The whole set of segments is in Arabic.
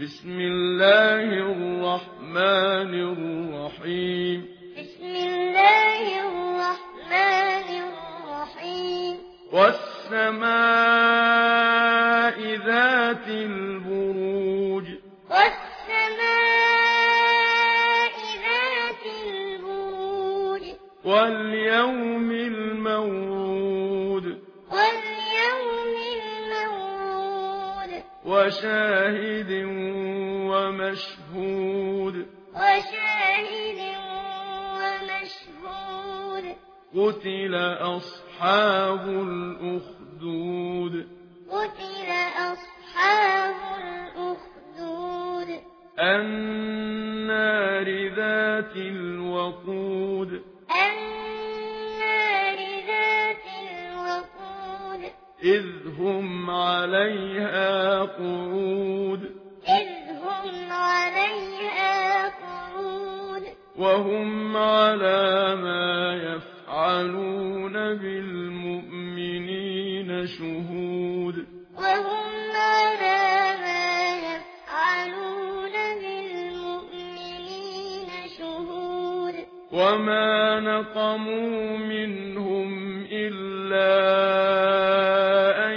بسم الله الرحمن الرحيم بسم الله الرحمن الرحيم والسماء ذات البروج والسماء ذات البروج واليوم الموعود واليوم الموعود وشاهد ومشهود وشاهد ومشهود قتل أصحاب الأخدود قتل أصحاب الأخدود النار ذات الوقود النار ذات الوقود إذ هم عليها قعود إذ هم عليها قعود وهم على ما يفعلون بالمؤمنين شهود وهم على ما يفعلون بالمؤمنين شهود وما نقموا منهم إلا أن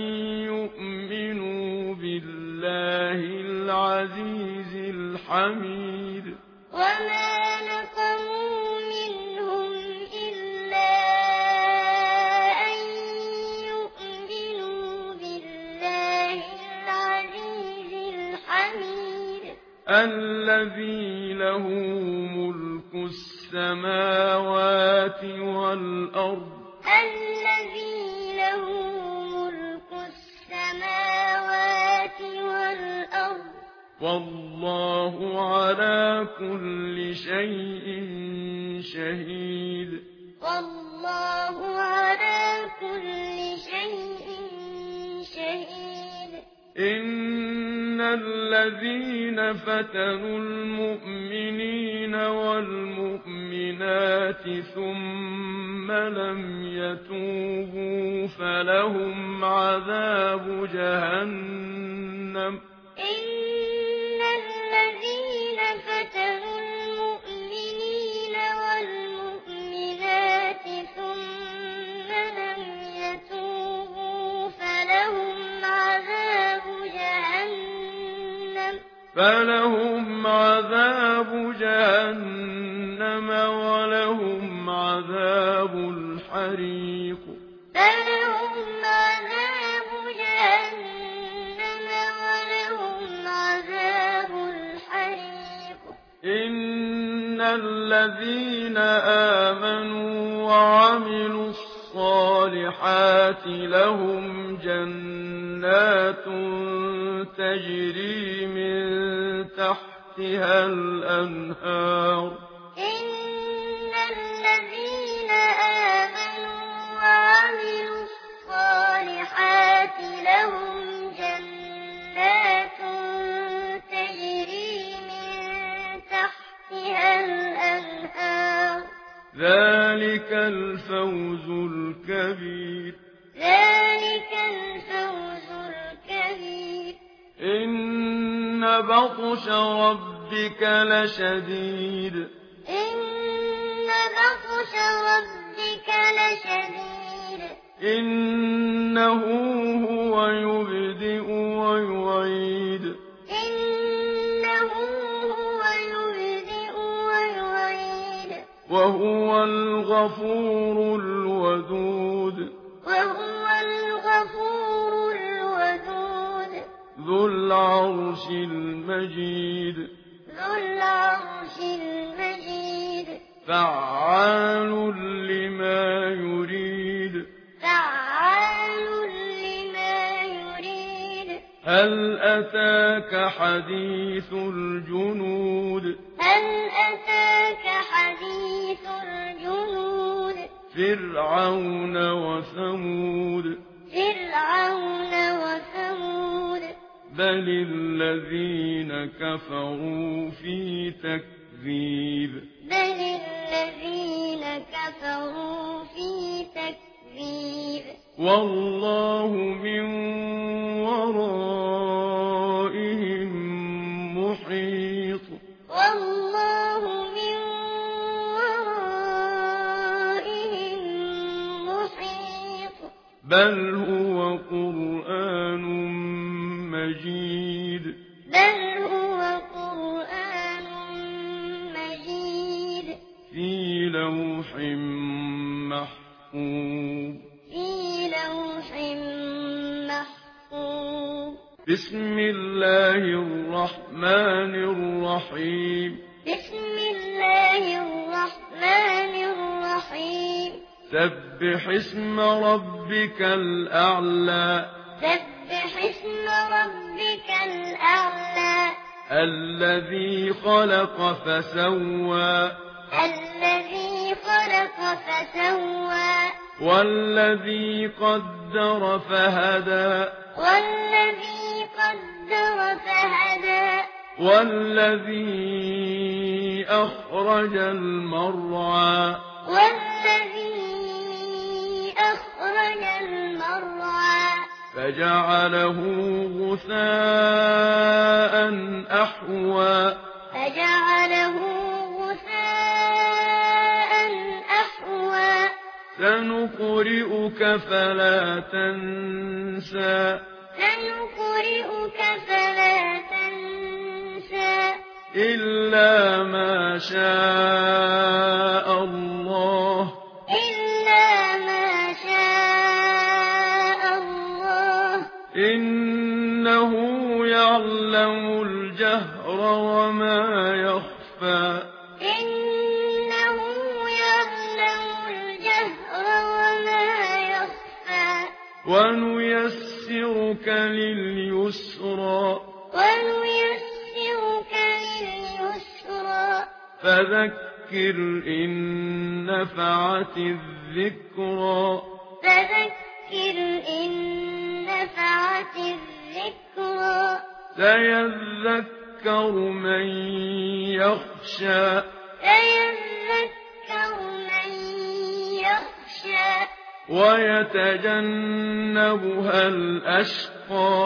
يؤمنوا بالله العزيز الحميد وما نقموا منهم إلا أن يؤمنوا بالله العزيز الحميد الذي له ملك السماوات والأرض الذي له ملك السماوات والأرض والله على كل شيء شهيد والله على كل شيء شهيد إن الذين فتنوا المؤمنين والمؤمنات ثم لم يتوبوا فلهم عذاب جهنم إن الذين فتنوا المؤمنين والمؤمنات ثم لم يتوبوا فلهم عذاب جهنم ولهم عذاب الحريق فلهم عذاب جهنم ولهم عذاب الحريق إن الذين آمنوا وعملوا الصالحات لهم جنات تجري من تحتها الأنهار إن الذين آمنوا وعملوا الصالحات لهم جنات تجري من تحتها الأنهار ذلك الفوز الكبير ذلك الفوز الكبير إن بطش ربك لشديد إن بطش ربك لشديد إنه هو يبدئ ويعيد إنه هو يبدئ ويعيد وهو الغفور الودود وهو الغفور الودود ذو العرش المجيد ذو العرش المجيد فعال لما يريد فعال لما يريد هل أتاك حديث الجنود هل أتاك حديث الجنود فرعون وثمود فرعون وثمود بل الذين كفروا في تكذيب بل الذين كفروا في تكذيب والله من ورائهم محيط والله من ورائهم محيط بل هو قرآن مجيد بل هو قرآن مجيد في لوح محفوظ في لوح محفوظ بسم الله الرحمن الرحيم بسم الله الرحمن الرحيم سبح اسم ربك الأعلى سبح اسم ربك الأعلى الذي خلق فسوى الذي خلق فسوى والذي قدر فهدى والذي قدر فهدى والذي أخرج المرعى والذي أخرج المرعى فجعله غثاء أحوى فجعله غثاء أحوى سنقرئك فلا تنسى سنقرئك فلا تنسى إلا ما شاء الله إلا ما شاء الله إنه يعلم الجهر وما يخفى إنه يعلم الجهر وما يخفى ونيسرك لليسرى ونيسرك لليسرى فذكر إن نفعت الذكرى فذكر إن نفعت الذكرى سيذكر من يخشى سيذكر من يخشى ويتجنبها الأشقى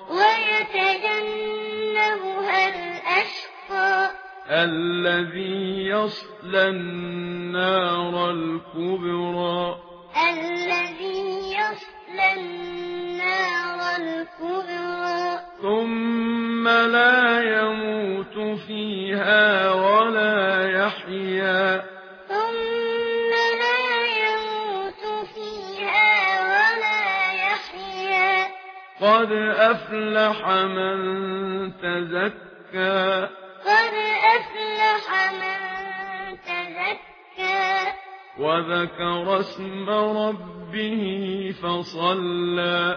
ويتجنبها الأشقى الذي يصلى النار الكبرى الذي يصلى النار الكبرى ثم لا يموت فيها ولا يحيا ثم لا يموت فيها ولا يحيا قد أفلح من تزكى قد أفلح من تزكى وذكر اسم ربه فصلى